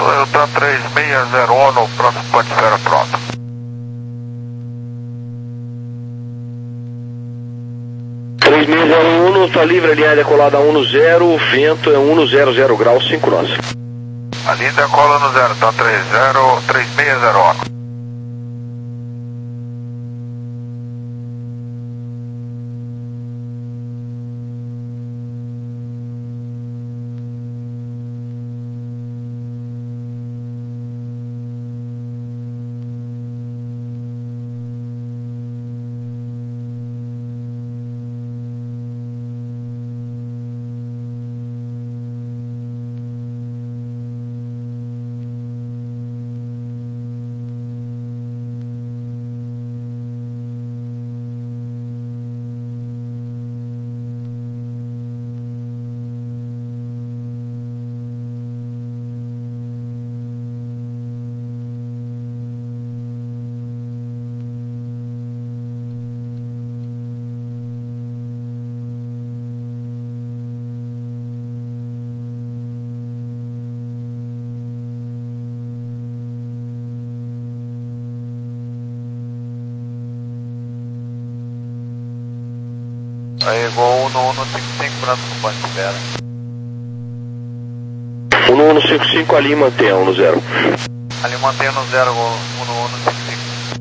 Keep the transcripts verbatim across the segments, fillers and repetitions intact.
Toyota três seis zero um no próximo ponte de espera pronto. três seis zero um, está livre, a linha decolada um no zero, o vento é um no zero zero graus, cinco nós. A linha decola no zero, tá três seis zero um. Aí, gol um no um no cinco cinco, próximo ponto de espera. um no um no cinco cinco, ali mantém um no zero. Ali mantém no zero, gol um no um no cinco cinco.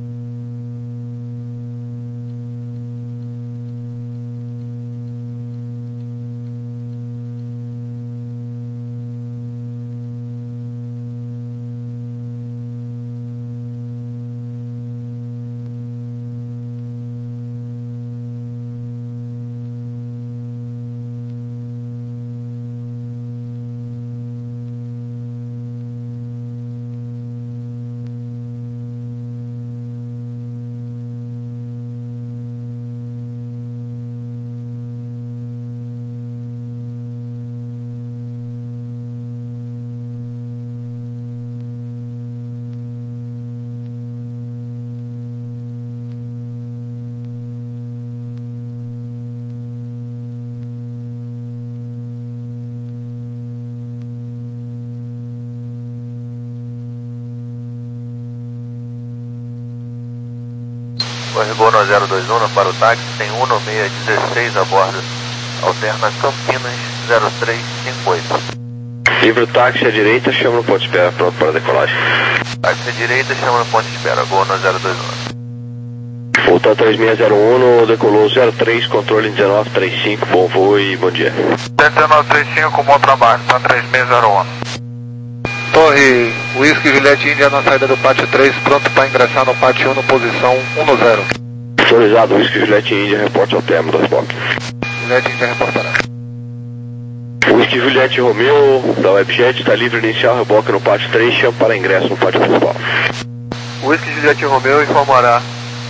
Corregou no zero dois um para o táxi, tem um no seis dezesseis a bordo, alterna Campinas zero três cinco oito. Livre o táxi à direita, chama no ponto de espera, pronto para a decolagem. Táxi à direita, chama no ponto de espera, gol no zero dois um. Volta três seis zero um, no decolou zero três, controle dezenove trinta e cinco, bom voo e bom dia. dezenove trinta e cinco, bom trabalho, tá três seis zero um. Torre, Whisky Juliette Índia na saída do pátio três, pronto para ingressar no pátio um no posição um no zero. Autorizado, Whisky Juliette Índia, reporte ao término das boxes. Juliette Índia reportará. Whisky Juliette Romeu, da Webjet, está livre inicial, reboque no pátio três, chama para ingresso no pátio principal. Whisky Juliette Romeu informará.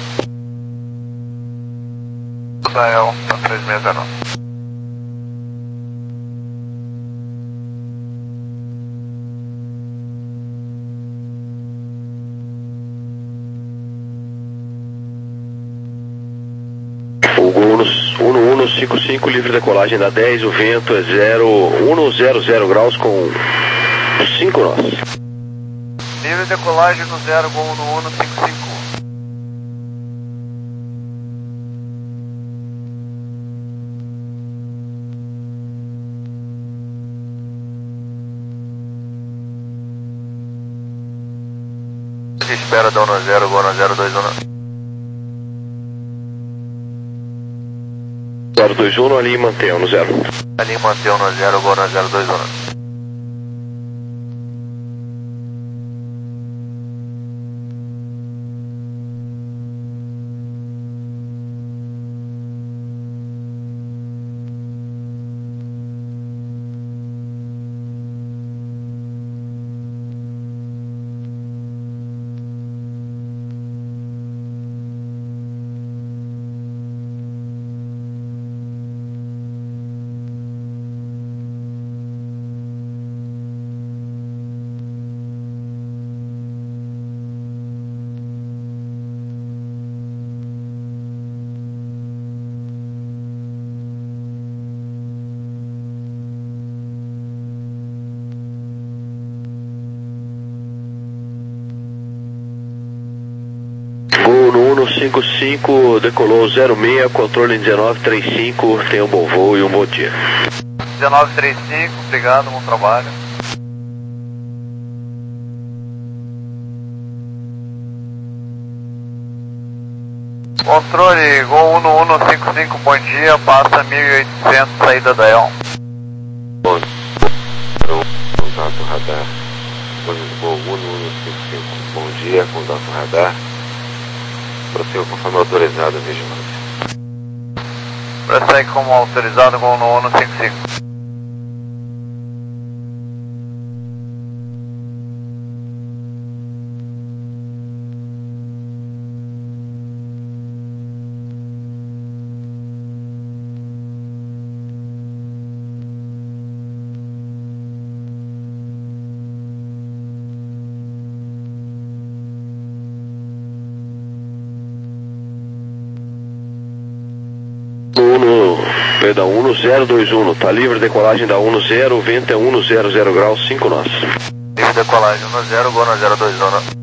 Israel, tá três seis zero um. um no um no cinco cinco, livre decolagem da dez, o vento é zero, um no zero zero graus com cinco nós. Livre decolagem no zero, gol um no um no cinco cinco. Espera, dá um no zero, gol no zero dois um. zero dois um, ali mantém um no zero. Ali mantém um no zero, gol no zero dois um. cinco cinco, decolou zero seis, controle dezenove trinta e cinco, tenha um bom voo e um bom dia. dezenove trinta e cinco, obrigado, bom trabalho. Controle Gol um um cinco cinco, bom dia, passa mil e oitocentos, saída da E L. Bom dia, contato radar, Gol um um cinco cinco, bom dia, contato radar, prossiga conforme autorizado, vigilância. Prossegue como autorizado, Gol um um cinco cinco. Da um zero dois um, tá livre decolagem da um zero, vento é um zero zero graus, cinco nós. Livre decolagem um zero, Gol um zero dois um.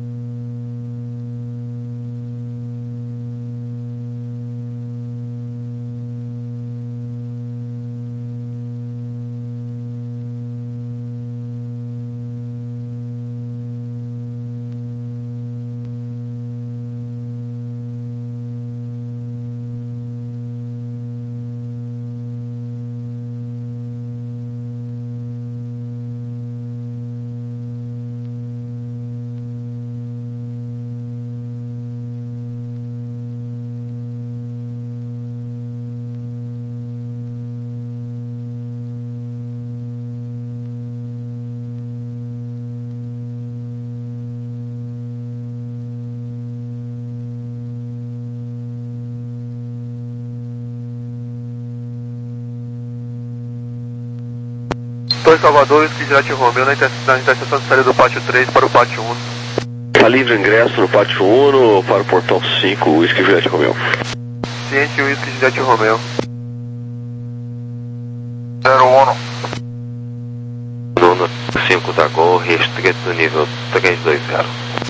Torre Salvador, Whisky Juliette Romeo, na, inter na interseção de saída do pátio três para o pátio um. Tá livre ingresso no pátio um para o portão cinco, Whisky Juliette Romeo. Ciente, Whisky Juliette Romeo. zero um. Nuno cinco da Gol, restrito do nível três dois zero.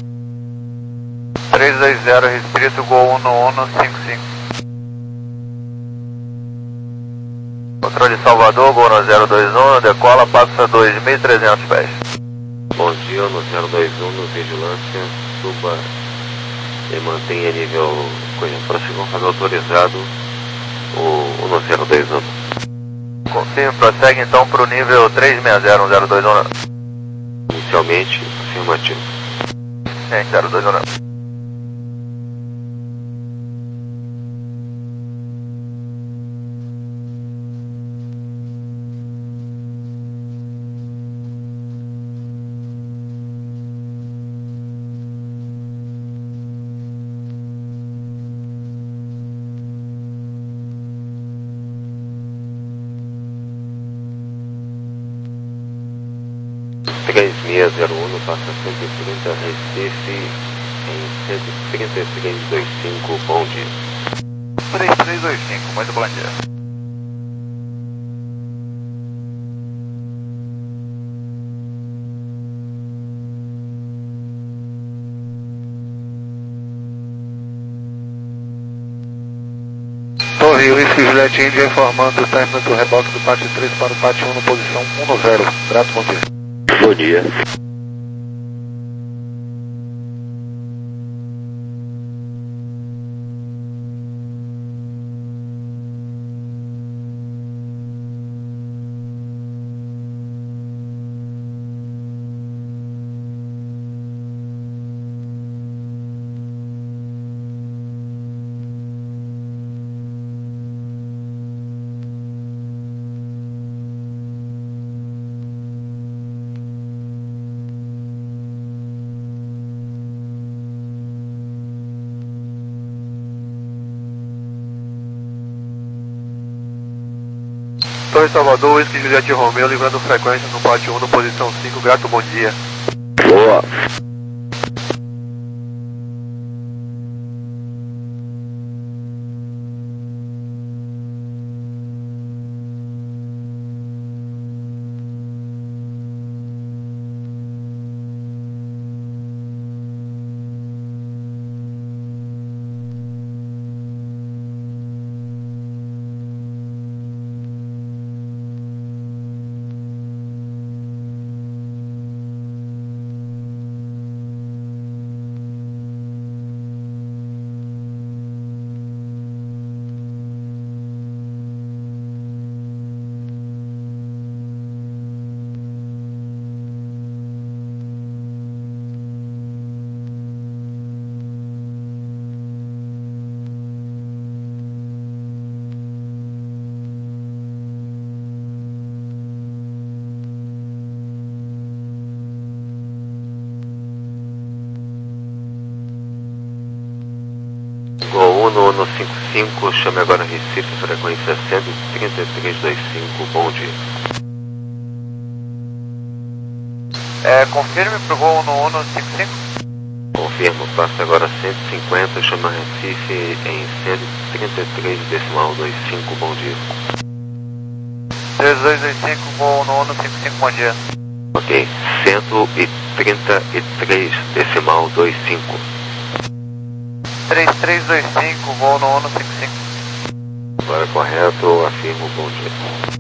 três dois zero, restrito Gol um um cinco cinco. Controle Salvador, Gol no zero dois um, decola, passa dois mil e trezentos pés. Bom dia, no zero dois um, no vigilância, suba e mantenha nível, prossiga conforme autorizado, o, o no zero dois um. Confirme, prossegue então para o nível três seis zero, zero dois um. Inicialmente, afirmativo. Sim, zero dois um. três seis zero um, passa cento e trinta, Recife, em cento e trinta e três vinte e cinco, bom dia. três três dois cinco, muito bom dia. Torre Whisky Juliette India informando o término do reboque do pátio três para o pátio um, posição um zero. Grato, bom dia. Bom dia. Torre Salvador, Whisky Juliette Romeo, livrando frequência no pátio um, no posição cinco, grato, bom dia. Boa. Uno cinco cinco, chame agora Recife, frequência cento e trinta e três vírgula vinte e cinco, bom dia. É, confirme pro voo no Uno cinco cinco. Confirmo, passa agora cento e cinquenta, chama Recife em cento e trinta e três decimal vinte e cinco, bom dia. três dois dois cinco, voo no Uno cinco cinco, bom dia. Ok, cento e trinta e três decimal vinte e cinco. três três dois cinco, voo no Uno cinco cinco. Agora correto, afirmo, bom dia.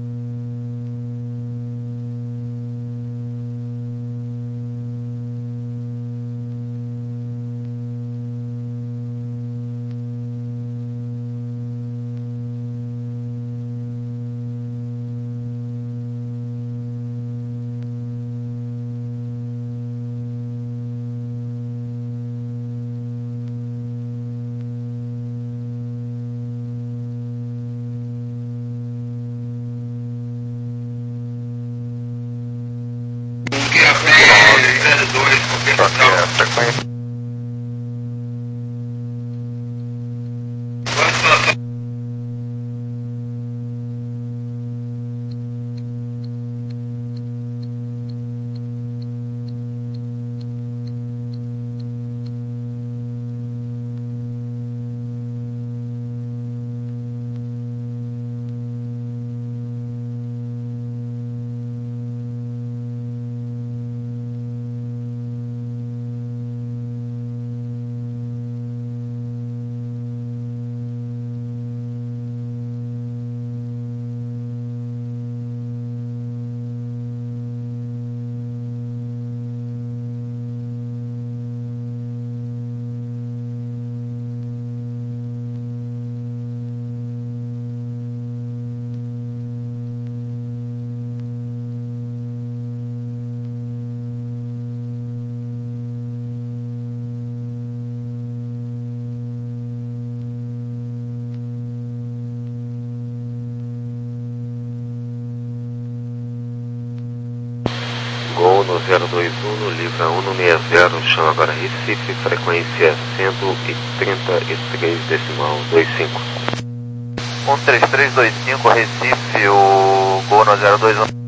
Gol no zero dois um, livra Uno sessenta, chama agora Recife, frequência cento e trinta e três decimal vinte e cinco. um três três dois cinco, Recife, o Gol no zero dois um.